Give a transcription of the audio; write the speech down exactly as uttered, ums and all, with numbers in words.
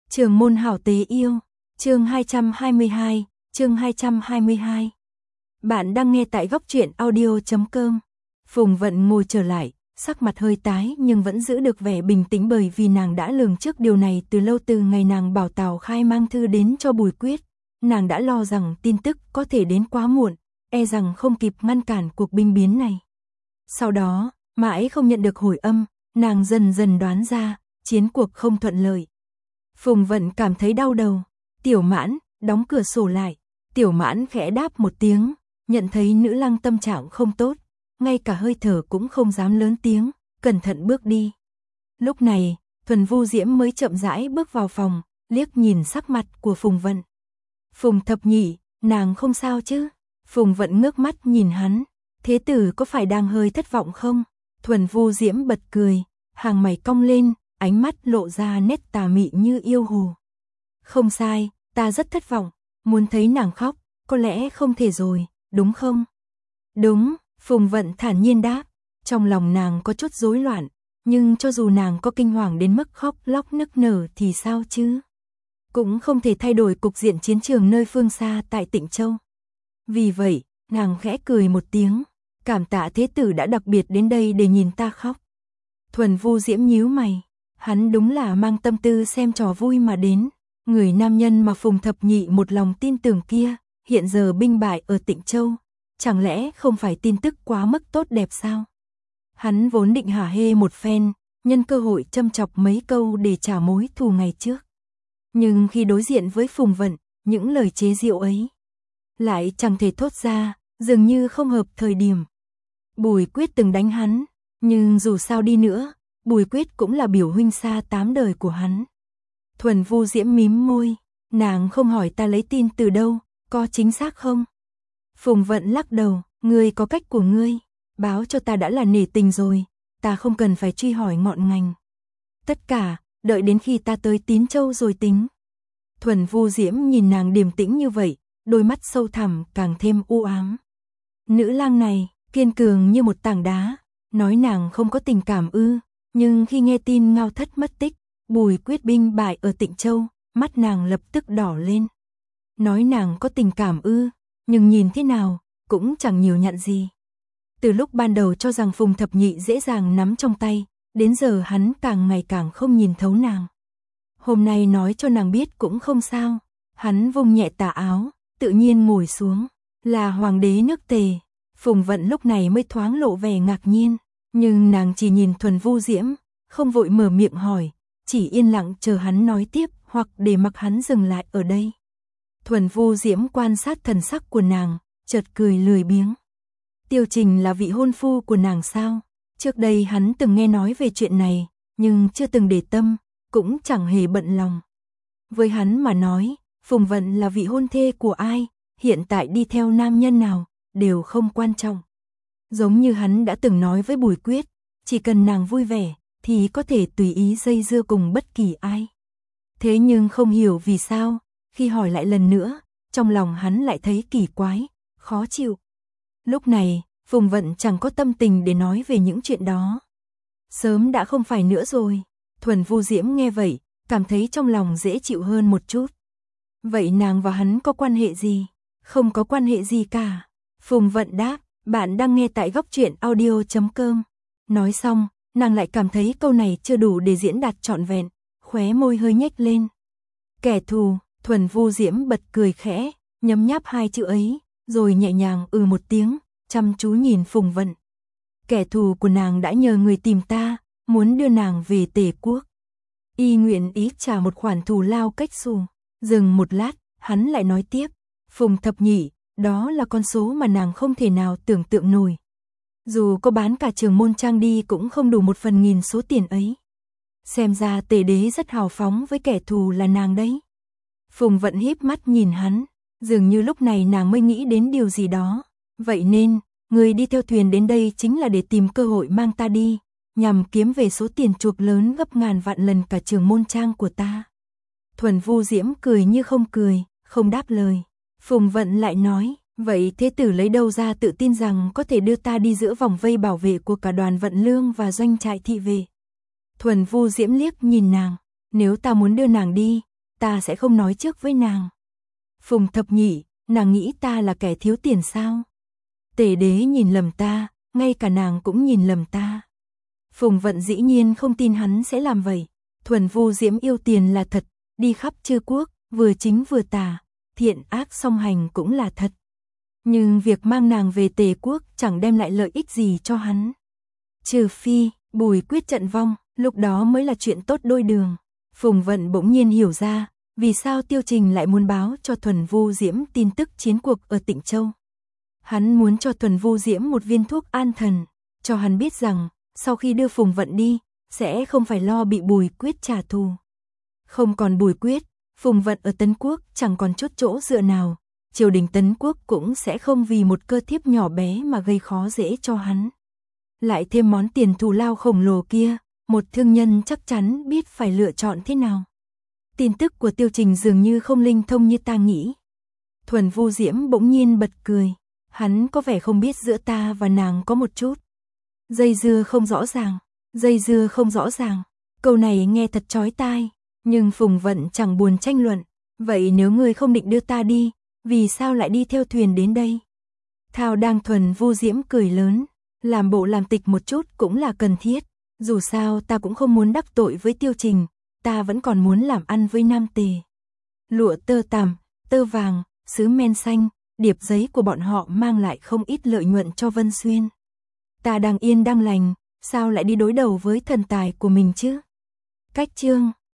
Trường môn hảo tế yêu, chương hai trăm hai mươi hai, chương hai trăm hai mươi hai. Bạn đang nghe tại góc truyện audio chấm com. Phùng Vận ngồi trở lại, sắc mặt hơi tái nhưng vẫn giữ được vẻ bình tĩnh bởi vì nàng đã lường trước điều này từ lâu. Từ ngày nàng bảo Tào Khai mang thư đến cho Bùi Quyết, nàng đã lo rằng tin tức có thể đến quá muộn, e rằng không kịp ngăn cản cuộc binh biến này. Sau đó, mãi không nhận được hồi âm, nàng dần dần đoán ra, chiến cuộc không thuận lợi. Phùng Vận cảm thấy đau đầu. Tiểu Mãn, đóng cửa sổ lại. Tiểu Mãn khẽ đáp một tiếng, nhận thấy nữ lăng tâm trạng không tốt, ngay cả hơi thở cũng không dám lớn tiếng, cẩn thận bước đi. Lúc này, Thuần Vu Diễm mới chậm rãi bước vào phòng, liếc nhìn sắc mặt của Phùng Vận. Phùng thập nhị, nàng không sao chứ? Phùng Vận ngước mắt nhìn hắn, thế tử có phải đang hơi thất vọng không? Thuần Vu Diễm bật cười, hàng mày cong lên, ánh mắt lộ ra nét tà mị như yêu hồ. Không sai, ta rất thất vọng, muốn thấy nàng khóc, có lẽ không thể rồi, đúng không? Đúng, Phùng Vận thản nhiên đáp, trong lòng nàng có chút rối loạn, nhưng cho dù nàng có kinh hoàng đến mức khóc lóc nức nở thì sao chứ? Cũng không thể thay đổi cục diện chiến trường nơi phương xa tại Tịnh Châu. Vì vậy, nàng khẽ cười một tiếng, cảm tạ thế tử đã đặc biệt đến đây để nhìn ta khóc. Thuần Vu Diễm nhíu mày, hắn đúng là mang tâm tư xem trò vui mà đến. Người nam nhân mà Phùng thập nhị một lòng tin tưởng kia, hiện giờ binh bại ở Tịnh Châu, chẳng lẽ không phải tin tức quá mức tốt đẹp sao? Hắn vốn định hả hê một phen, nhân cơ hội châm chọc mấy câu để trả mối thù ngày trước. Nhưng khi đối diện với Phùng Vận, những lời chế giễu ấy lại chẳng thể thốt ra, dường như không hợp thời điểm. Bùi Quyết từng đánh hắn, nhưng dù sao đi nữa, Bùi Quyết cũng là biểu huynh xa tám đời của hắn. Thuần Vu Diễm mím môi, nàng không hỏi ta lấy tin từ đâu, có chính xác không? Phùng Vận lắc đầu, ngươi có cách của ngươi, báo cho ta đã là nể tình rồi, ta không cần phải truy hỏi ngọn ngành. Tất cả, đợi đến khi ta tới Tín Châu rồi tính. Thuần Vu Diễm nhìn nàng điềm tĩnh như vậy, đôi mắt sâu thẳm càng thêm u ám. Nữ lang này, kiên cường như một tảng đá, nói nàng không có tình cảm ư, nhưng khi nghe tin Ngao Thất mất tích, Bùi Quyết binh bại ở Tịnh Châu, mắt nàng lập tức đỏ lên. Nói nàng có tình cảm ư, nhưng nhìn thế nào, cũng chẳng nhiều nhận gì. Từ lúc ban đầu cho rằng Phùng thập nhị dễ dàng nắm trong tay, đến giờ hắn càng ngày càng không nhìn thấu nàng. Hôm nay nói cho nàng biết cũng không sao, hắn vung nhẹ tà áo, tự nhiên ngồi xuống, là hoàng đế nước Tề. Phùng Vận lúc này mới thoáng lộ vẻ ngạc nhiên, nhưng nàng chỉ nhìn Thuần Vu Diễm, không vội mở miệng hỏi, chỉ yên lặng chờ hắn nói tiếp hoặc để mặc hắn dừng lại ở đây. Thuần Vu Diễm quan sát thần sắc của nàng, chợt cười lười biếng. Tiêu Trình là vị hôn phu của nàng sao? Trước đây hắn từng nghe nói về chuyện này, nhưng chưa từng để tâm, cũng chẳng hề bận lòng. Với hắn mà nói, Phùng Vận là vị hôn thê của ai, hiện tại đi theo nam nhân nào, đều không quan trọng. Giống như hắn đã từng nói với Bùi Quyết, chỉ cần nàng vui vẻ, thì có thể tùy ý dây dưa cùng bất kỳ ai. Thế nhưng không hiểu vì sao, khi hỏi lại lần nữa, trong lòng hắn lại thấy kỳ quái, khó chịu. Lúc này, Phùng Vận chẳng có tâm tình để nói về những chuyện đó. Sớm đã không phải nữa rồi. Thuần Vu Diễm nghe vậy, cảm thấy trong lòng dễ chịu hơn một chút. Vậy nàng và hắn có quan hệ gì? Không có quan hệ gì cả. Phùng Vận đáp, bạn đang nghe tại góc truyện audio chấm com. Nói xong, nàng lại cảm thấy câu này chưa đủ để diễn đạt trọn vẹn, khóe môi hơi nhếch lên. Kẻ thù, Thuần Vu Diễm bật cười khẽ, nhấm nháp hai chữ ấy, rồi nhẹ nhàng ừ một tiếng, chăm chú nhìn Phùng Vận. Kẻ thù của nàng đã nhờ người tìm ta, muốn đưa nàng về Tề quốc. Y nguyện ý trả một khoản thù lao cách xù. Dừng một lát, hắn lại nói tiếp, Phùng thập nhị, đó là con số mà nàng không thể nào tưởng tượng nổi. Dù có bán cả Trường Môn Trang đi cũng không đủ một phần nghìn số tiền ấy. Xem ra Tề đế rất hào phóng với kẻ thù là nàng đấy. Phùng Vận híp mắt nhìn hắn, dường như lúc này nàng mới nghĩ đến điều gì đó. Vậy nên, người đi theo thuyền đến đây chính là để tìm cơ hội mang ta đi, nhằm kiếm về số tiền chuộc lớn gấp ngàn vạn lần cả Trường Môn Trang của ta. Thuần Vu Diễm cười như không cười, không đáp lời. Phùng Vận lại nói, vậy thế tử lấy đâu ra tự tin rằng có thể đưa ta đi giữa vòng vây bảo vệ của cả đoàn vận lương và doanh trại thị vệ? Thuần Vu Diễm liếc nhìn nàng, nếu ta muốn đưa nàng đi, ta sẽ không nói trước với nàng. Phùng thập nhị, nàng nghĩ ta là kẻ thiếu tiền sao? Tề đế nhìn lầm ta, ngay cả nàng cũng nhìn lầm ta. Phùng Vận dĩ nhiên không tin hắn sẽ làm vậy. Thuần Vu Diễm yêu tiền là thật, đi khắp chư quốc, vừa chính vừa tà, thiện ác song hành cũng là thật. Nhưng việc mang nàng về Tề quốc chẳng đem lại lợi ích gì cho hắn. Trừ phi, Bùi Quyết trận vong, lúc đó mới là chuyện tốt đôi đường. Phùng Vận bỗng nhiên hiểu ra, vì sao Tiêu Trình lại muốn báo cho Thuần Vu Diễm tin tức chiến cuộc ở Tịnh Châu. Hắn muốn cho Thuần Vu Diễm một viên thuốc an thần, cho hắn biết rằng, sau khi đưa Phùng Vận đi, sẽ không phải lo bị Bùi Quyết trả thù. Không còn Bùi Quyết, Phùng Vận ở Tấn Quốc chẳng còn chút chỗ dựa nào, triều đình Tấn Quốc cũng sẽ không vì một cơ thiếp nhỏ bé mà gây khó dễ cho hắn. Lại thêm món tiền thù lao khổng lồ kia, một thương nhân chắc chắn biết phải lựa chọn thế nào. Tin tức của Tiêu Trình dường như không linh thông như ta nghĩ. Thuần Vu Diễm bỗng nhiên bật cười, hắn có vẻ không biết giữa ta và nàng có một chút dây dưa không rõ ràng, dây dưa không rõ ràng. Câu này nghe thật chói tai, nhưng Phùng Vận chẳng buồn tranh luận. Vậy nếu ngươi không định đưa ta đi, vì sao lại đi theo thuyền đến đây? Thao đang Thuần Vu Diễm cười lớn, làm bộ làm tịch một chút cũng là cần thiết. Dù sao ta cũng không muốn đắc tội với Tiêu Trình, ta vẫn còn muốn làm ăn với Nam Tề. Lụa tơ tằm, tơ vàng, sứ men xanh, điệp giấy của bọn họ mang lại không ít lợi nhuận cho Vân Xuyên. Ta đang yên đang lành, sao lại đi đối đầu với thần tài của mình chứ? Cách chương